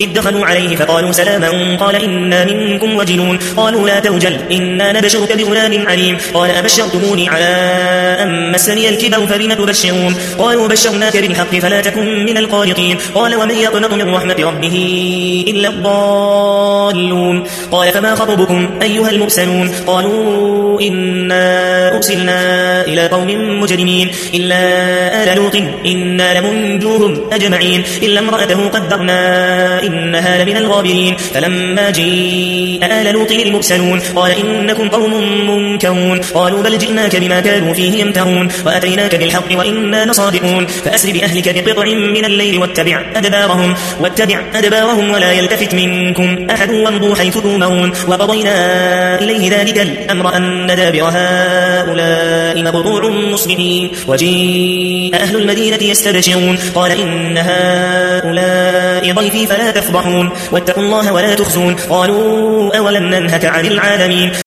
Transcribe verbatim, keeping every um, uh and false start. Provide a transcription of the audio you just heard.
إذ دخلوا عليه فقالوا سلاما قال إنا منكم وجلون قالوا لا توجل إنا نبشرك بغلام عليم قال أبشرتموني على أن مسني الكبر فبم تبشرون قالوا بشرناك بالحق فلا تكن من القانطين قال ومن يقنط من رحمة ربه إلا الضالون قال فما خطبكم أيها المرسلون قالوا إنا أرسلنا إلى قوم مجرمين إلا آل لوط إنا لمنجوهم أجمعين إلا امرأته قدرنا إنها لمن الغابرين فلما جيء آل لوط المرسلون قال إنكم قوم منكرون قالوا بل جئناك بما كانوا فيه يمترون وأتيناك بالحق وإنا لصادقون فأسر بأهلك بقطع من الليل واتبع أدبارهم واتبع أدبارهم ولا يلتفت منكم أحد وامضوا حيث تؤمرون وقضينا إليه ذلك الأمر أن دابر هؤلاء مقطوع مصبحين وجيء أهل المدينة يستبشرون قال إن هؤلاء ضيفي فلا تفضحون واتقوا الله ولا تخزون قالوا أولم ننهك عن العالمين